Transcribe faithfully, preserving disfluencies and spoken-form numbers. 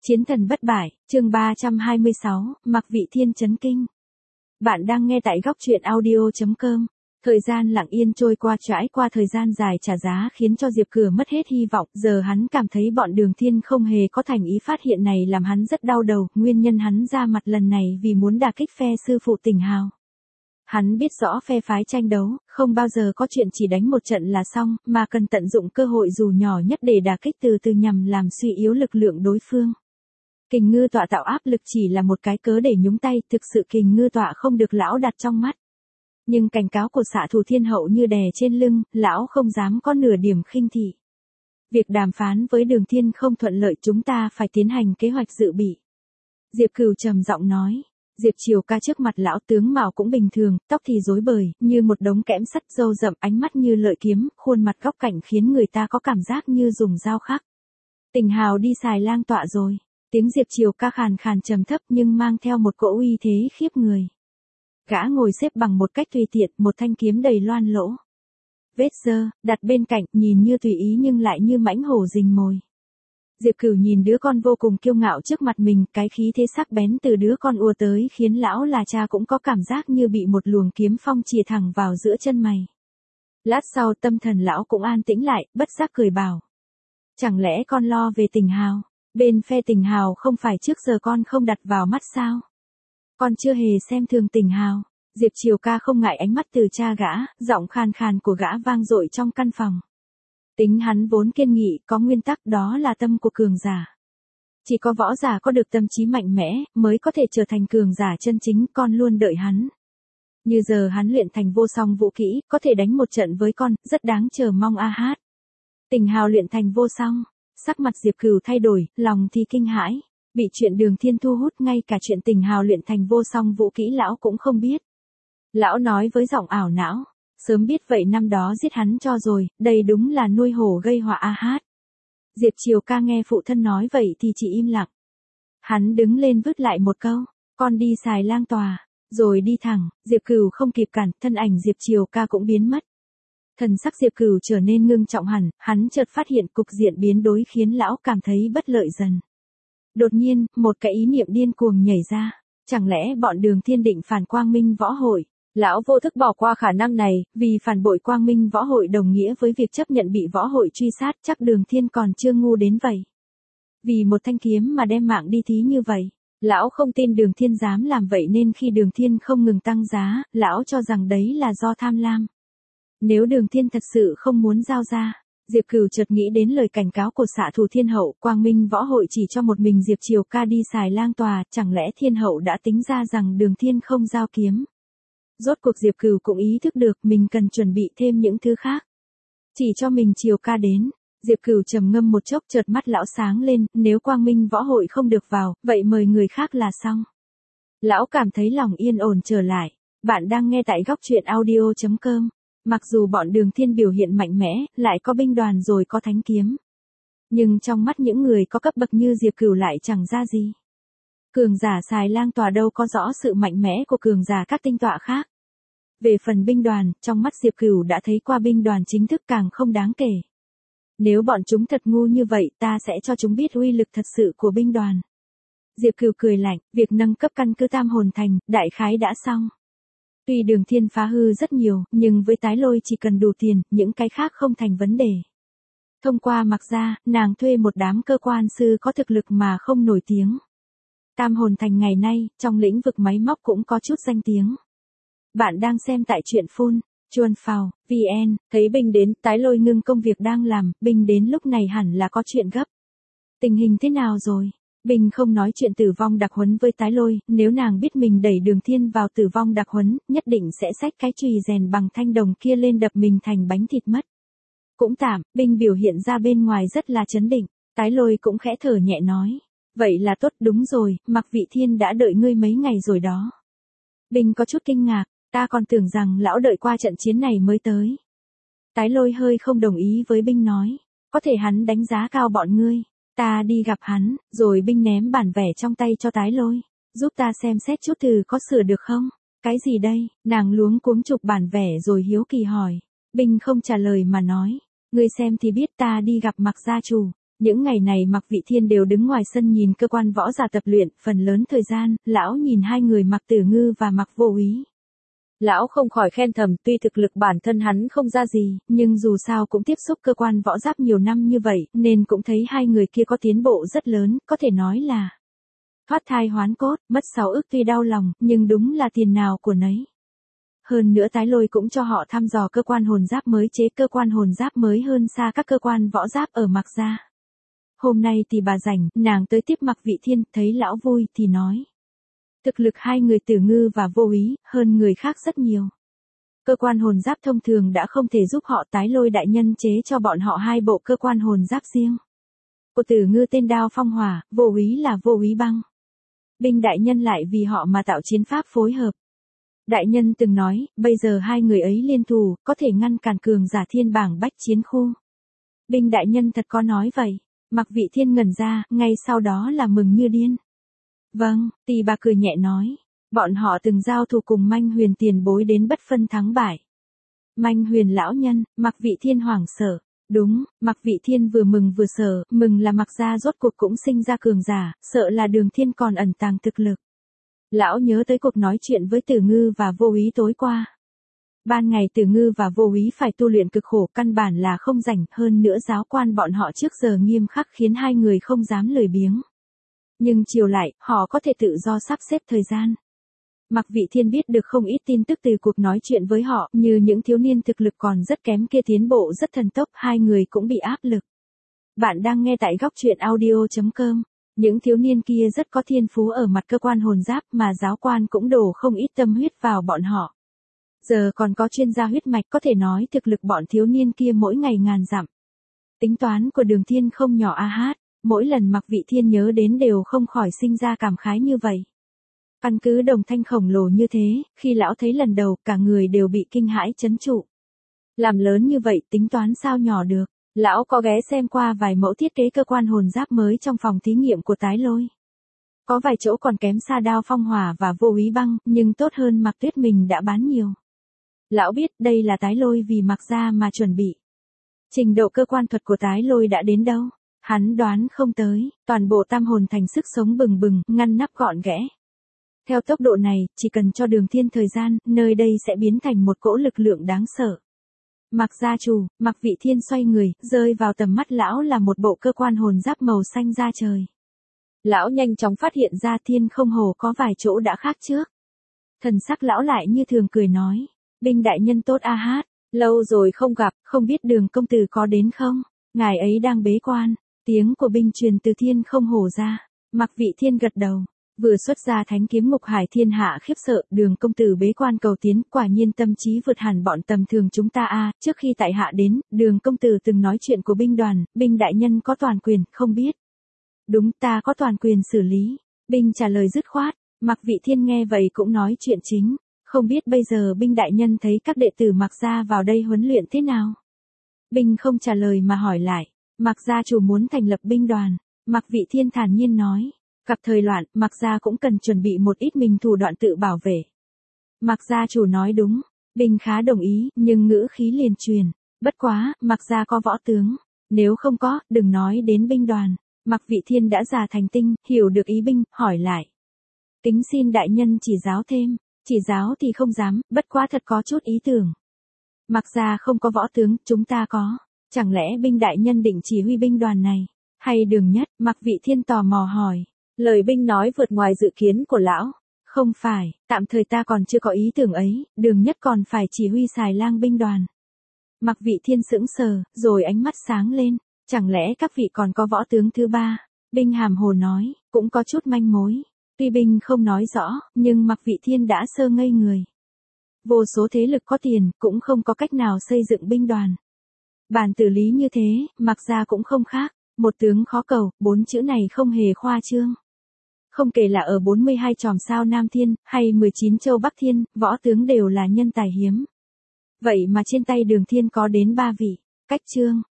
Chiến thần bất bại, chương ba trăm hai mươi sáu, Mạc Vị Thiên chấn kinh. Bạn đang nghe tại góc truyện audio chấm com. Thời gian lặng yên trôi qua, trải qua thời gian dài trả giá khiến cho Diệp Cửa mất hết hy vọng, giờ hắn cảm thấy bọn Đường Thiên không hề có thành ý phát hiện này làm hắn rất đau đầu, nguyên nhân hắn ra mặt lần này vì muốn đả kích phe sư phụ Tỉnh Hào. Hắn biết rõ phe phái tranh đấu, không bao giờ có chuyện chỉ đánh một trận là xong, mà cần tận dụng cơ hội dù nhỏ nhất để đả kích từ từ nhằm làm suy yếu lực lượng đối phương. Kình Ngư Tọa tạo áp lực chỉ là một cái cớ để nhúng tay, thực sự Kình Ngư Tọa không được lão đặt trong mắt. Nhưng cảnh cáo của xạ thủ thiên hậu như đè trên lưng, lão không dám có nửa điểm khinh thị. Việc đàm phán với Đường Thiên không thuận lợi, chúng ta phải tiến hành kế hoạch dự bị. Diệp Cửu trầm giọng nói. Diệp Triều Ca trước mặt lão tướng mạo cũng bình thường, tóc thì rối bời, như một đống kẽm sắt, râu rậm, ánh mắt như lợi kiếm, khuôn mặt góc cạnh khiến người ta có cảm giác như dùng dao khắc. Tỉnh Hào đi xài lang tọa rồi. Tiếng Diệp Triều Ca khàn khàn trầm thấp nhưng mang theo một cỗ uy thế khiếp người. Gã ngồi xếp bằng một cách tùy tiện, một thanh kiếm đầy loan lỗ. Vết dơ, đặt bên cạnh, nhìn như tùy ý nhưng lại như mãnh hổ rình mồi. Diệp Cửu nhìn đứa con vô cùng kiêu ngạo trước mặt mình, cái khí thế sắc bén từ đứa con ùa tới khiến lão là cha cũng có cảm giác như bị một luồng kiếm phong chìa thẳng vào giữa chân mày. Lát sau tâm thần lão cũng an tĩnh lại, bất giác cười bảo. Chẳng lẽ con lo về Tỉnh Hào? Bên phe Tỉnh Hào không phải trước giờ con không đặt vào mắt sao? Con chưa hề xem thường Tỉnh Hào. Diệp Triều Ca không ngại ánh mắt từ cha gã, giọng khàn khàn của gã vang dội trong căn phòng. Tính hắn vốn kiên nghị, có nguyên tắc, đó là tâm của cường giả. Chỉ có võ giả có được tâm trí mạnh mẽ, mới có thể trở thành cường giả chân chính, con luôn đợi hắn. Như giờ hắn luyện thành vô song vũ kỹ, có thể đánh một trận với con, rất đáng chờ mong a hát. Tỉnh Hào luyện thành vô song, sắc mặt Diệp Cửu thay đổi, lòng thì kinh hãi. Bị chuyện Đường Thiên thu hút, ngay cả chuyện Tỉnh Hào luyện thành vô song vũ kỹ lão cũng không biết. Lão nói với giọng ảo não. Sớm biết vậy năm đó giết hắn cho rồi, đây đúng là nuôi hổ gây họa a hát. Diệp Triều Ca nghe phụ thân nói vậy thì chỉ im lặng. Hắn đứng lên vứt lại một câu, con đi xài lang tòa, rồi đi thẳng. Diệp Cửu không kịp cản, thân ảnh Diệp Triều Ca cũng biến mất. Thần sắc Diệp Cửu trở nên ngưng trọng hẳn, hắn chợt phát hiện cục diện biến đổi khiến lão cảm thấy bất lợi dần. Đột nhiên, một cái ý niệm điên cuồng nhảy ra, chẳng lẽ bọn Đường Thiên định phản Quang Minh Võ Hội? Lão vô thức bỏ qua khả năng này, vì phản bội Quang Minh Võ Hội đồng nghĩa với việc chấp nhận bị Võ Hội truy sát, chắc Đường Thiên còn chưa ngu đến vậy. Vì một thanh kiếm mà đem mạng đi thí như vậy, lão không tin Đường Thiên dám làm vậy nên khi Đường Thiên không ngừng tăng giá, lão cho rằng đấy là do tham lam. Nếu Đường Thiên thật sự không muốn giao ra, Diệp Cửu chợt nghĩ đến lời cảnh cáo của xạ thủ Thiên Hậu, Quang Minh Võ Hội chỉ cho một mình Diệp Triều Ca đi xài lang tòa, chẳng lẽ Thiên Hậu đã tính ra rằng Đường Thiên không giao kiếm? Rốt cuộc Diệp Cửu cũng ý thức được mình cần chuẩn bị thêm những thứ khác. Chỉ cho mình Triều Ca đến. Diệp Cửu trầm ngâm một chốc, chợt mắt lão sáng lên, nếu Quang Minh Võ Hội không được vào, vậy mời người khác là xong. Lão cảm thấy lòng yên ổn trở lại. Bạn đang nghe tại góc truyện audio chấm com. Mặc dù bọn Đường Thiên biểu hiện mạnh mẽ, lại có binh đoàn rồi có thánh kiếm. Nhưng trong mắt những người có cấp bậc như Diệp Cửu lại chẳng ra gì. Cường giả xài lang tòa đâu có rõ sự mạnh mẽ của cường giả các tinh tọa khác. Về phần binh đoàn, trong mắt Diệp Cửu đã thấy qua binh đoàn chính thức càng không đáng kể. Nếu bọn chúng thật ngu như vậy, ta sẽ cho chúng biết uy lực thật sự của binh đoàn. Diệp Cửu cười lạnh, việc nâng cấp căn cứ Tam Hồn Thành, đại khái đã xong. Tuy Đường Thiên phá hư rất nhiều, nhưng với Tái Lôi chỉ cần đủ tiền, những cái khác không thành vấn đề. Thông qua Mặc Gia, nàng thuê một đám cơ quan sư có thực lực mà không nổi tiếng. Tam Hồn Thành ngày nay, trong lĩnh vực máy móc cũng có chút danh tiếng. Bạn đang xem tại truyện phun, chuan phào, vn, thấy Binh đến, Tái Lôi ngưng công việc đang làm, Binh đến lúc này hẳn là có chuyện gấp. Tình hình thế nào rồi? Binh không nói chuyện tử vong đặc huấn với Tái Lôi, nếu nàng biết mình đẩy Đường Thiên vào tử vong đặc huấn, nhất định sẽ xách cái chùy rèn bằng thanh đồng kia lên đập mình thành bánh thịt mất. Cũng tạm, Binh biểu hiện ra bên ngoài rất là chấn định, Tái Lôi cũng khẽ thở nhẹ nói. Vậy là tốt, đúng rồi, Mạc Vị Thiên đã đợi ngươi mấy ngày rồi đó. Binh có chút kinh ngạc, ta còn tưởng rằng lão đợi qua trận chiến này mới tới. Tái Lôi hơi không đồng ý với Binh nói, có thể hắn đánh giá cao bọn ngươi, ta đi gặp hắn, rồi Binh ném bản vẽ trong tay cho Tái Lôi, giúp ta xem xét chút thử có sửa được không? Cái gì đây? Nàng luống cuống chụp bản vẽ rồi hiếu kỳ hỏi. Binh không trả lời mà nói, ngươi xem thì biết, ta đi gặp Mạc gia chủ. Những ngày này Mạc Vị Thiên đều đứng ngoài sân nhìn cơ quan võ giả tập luyện, phần lớn thời gian, lão nhìn hai người Mạc Tử Ngư và Mạc Vô Úy. Lão không khỏi khen thầm, tuy thực lực bản thân hắn không ra gì, nhưng dù sao cũng tiếp xúc cơ quan võ giáp nhiều năm như vậy, nên cũng thấy hai người kia có tiến bộ rất lớn, có thể nói là thoát thai hoán cốt, mất sáu ức tuy đau lòng, nhưng đúng là tiền nào của nấy. Hơn nữa Tái Lôi cũng cho họ thăm dò cơ quan hồn giáp mới chế, cơ quan hồn giáp mới hơn xa các cơ quan võ giáp ở Mạc gia. Hôm nay thì bà rảnh, nàng tới tiếp Mạc Vị Thiên, thấy lão vui thì nói. Thực lực hai người Tử Ngư và Vô Úy, hơn người khác rất nhiều. Cơ quan hồn giáp thông thường đã không thể giúp họ, Tái Lôi đại nhân chế cho bọn họ hai bộ cơ quan hồn giáp riêng. Của Tử Ngư tên Đao Phong Hỏa, Vô Úy là Vô Úy Băng. Binh đại nhân lại vì họ mà tạo chiến pháp phối hợp. Đại nhân từng nói, bây giờ hai người ấy liên thủ, có thể ngăn cản cường giả thiên bảng bách chiến khu. Binh đại nhân thật có nói vậy. Mạc Vị Thiên ngẩn ra, ngay sau đó là mừng như điên. Vâng, Tỳ bà cười nhẹ nói. Bọn họ từng giao thủ cùng Manh Huyền tiền bối đến bất phân thắng bại. Manh Huyền lão nhân, Mạc Vị Thiên hoảng sợ. Đúng, Mạc Vị Thiên vừa mừng vừa sợ, mừng là Mạc gia rốt cuộc cũng sinh ra cường giả, sợ là Đường Thiên còn ẩn tàng thực lực. Lão nhớ tới cuộc nói chuyện với Tử Ngư và Vô Úy tối qua. Ban ngày Tử Ngư và Vô Úy phải tu luyện cực khổ, căn bản là không rảnh, hơn nữa giáo quan bọn họ trước giờ nghiêm khắc khiến hai người không dám lười biếng. Nhưng chiều lại, họ có thể tự do sắp xếp thời gian. Mạc Vị Thiên biết được không ít tin tức từ cuộc nói chuyện với họ, như những thiếu niên thực lực còn rất kém kia tiến bộ rất thần tốc, hai người cũng bị áp lực. Bạn đang nghe tại góc truyện audio chấm com. Những thiếu niên kia rất có thiên phú ở mặt cơ quan hồn giáp mà giáo quan cũng đổ không ít tâm huyết vào bọn họ. Giờ còn có chuyên gia huyết mạch, có thể nói thực lực bọn thiếu niên kia mỗi ngày ngàn dặm. Tính toán của Đường Thiên không nhỏ a hát, mỗi lần Mạc Vị Thiên nhớ đến đều không khỏi sinh ra cảm khái như vậy. Căn cứ đồng thanh khổng lồ như thế, khi lão thấy lần đầu, cả người đều bị kinh hãi chấn trụ. Làm lớn như vậy, tính toán sao nhỏ được. Lão có ghé xem qua vài mẫu thiết kế cơ quan hồn giáp mới trong phòng thí nghiệm của Tái Lôi. Có vài chỗ còn kém xa Đao Phong Hỏa và Vô Úy Băng, nhưng tốt hơn Mạc Tuyết mình đã bán nhiều. Lão biết đây là Tái Lôi vì Mạc gia mà chuẩn bị. Trình độ cơ quan thuật của Tái Lôi đã đến đâu? Hắn đoán không tới, toàn bộ tam hồn thành sức sống bừng bừng, ngăn nắp gọn ghẽ. Theo tốc độ này, chỉ cần cho Đường Thiên thời gian, nơi đây sẽ biến thành một cỗ lực lượng đáng sợ. Mạc gia chủ, Mạc Vị Thiên xoay người, rơi vào tầm mắt lão là một bộ cơ quan hồn giáp màu xanh da trời. Lão nhanh chóng phát hiện ra Thiên không hồ có vài chỗ đã khác trước. Thần sắc lão lại như thường cười nói, Binh đại nhân tốt a hát, lâu rồi không gặp, không biết Đường công tử có đến không? Ngài ấy đang bế quan. Tiếng của Binh truyền từ Thiên không hồ ra. Mạc Vị Thiên gật đầu. Vừa xuất ra thánh kiếm ngục hải, thiên hạ khiếp sợ, Đường công tử bế quan cầu tiến, quả nhiên tâm trí vượt hẳn bọn tầm thường chúng ta a. Trước khi tại hạ đến, Đường công tử từng nói chuyện của binh đoàn, Binh đại nhân có toàn quyền, không biết. Đúng, ta có toàn quyền xử lý. Binh trả lời dứt khoát. Mạc Vị Thiên nghe vậy cũng nói chuyện chính. Không biết bây giờ Binh đại nhân thấy các đệ tử Mạc gia vào đây huấn luyện thế nào? Binh không trả lời mà hỏi lại. Mạc gia chủ muốn thành lập binh đoàn. Mạc Vị Thiên thản nhiên nói. Gặp thời loạn, Mạc gia cũng cần chuẩn bị một ít mình thủ đoạn tự bảo vệ. Mạc gia chủ nói đúng. Binh khá đồng ý, nhưng ngữ khí liền truyền. Bất quá, Mạc gia có võ tướng. Nếu không có, đừng nói đến binh đoàn. Mạc Vị Thiên đã già thành tinh, hiểu được ý Binh, hỏi lại. Kính xin đại nhân chỉ giáo thêm. Chỉ giáo thì không dám, bất quá thật có chút ý tưởng. Mạc gia không có võ tướng, chúng ta có. Chẳng lẽ Binh đại nhân định chỉ huy binh đoàn này? Hay Đường Nhất? Mạc Vị Thiên tò mò hỏi. Lời Binh nói vượt ngoài dự kiến của lão. Không phải, tạm thời ta còn chưa có ý tưởng ấy, Đường Nhất còn phải chỉ huy xài lang binh đoàn. Mạc Vị Thiên sững sờ, rồi ánh mắt sáng lên. Chẳng lẽ các vị còn có võ tướng thứ ba? Binh hàm hồ nói, cũng có chút manh mối. Tuy Binh không nói rõ, nhưng Mạc Vị Thiên đã sơ ngây người. Vô số thế lực có tiền, cũng không có cách nào xây dựng binh đoàn. Bản tử lý như thế, Mạc gia cũng không khác. Một tướng khó cầu, bốn chữ này không hề khoa trương. Không kể là ở bốn mươi hai chòm sao Nam Thiên, hay mười chín châu Bắc Thiên, võ tướng đều là nhân tài hiếm. Vậy mà trên tay Đường Thiên có đến ba vị. Cách chương,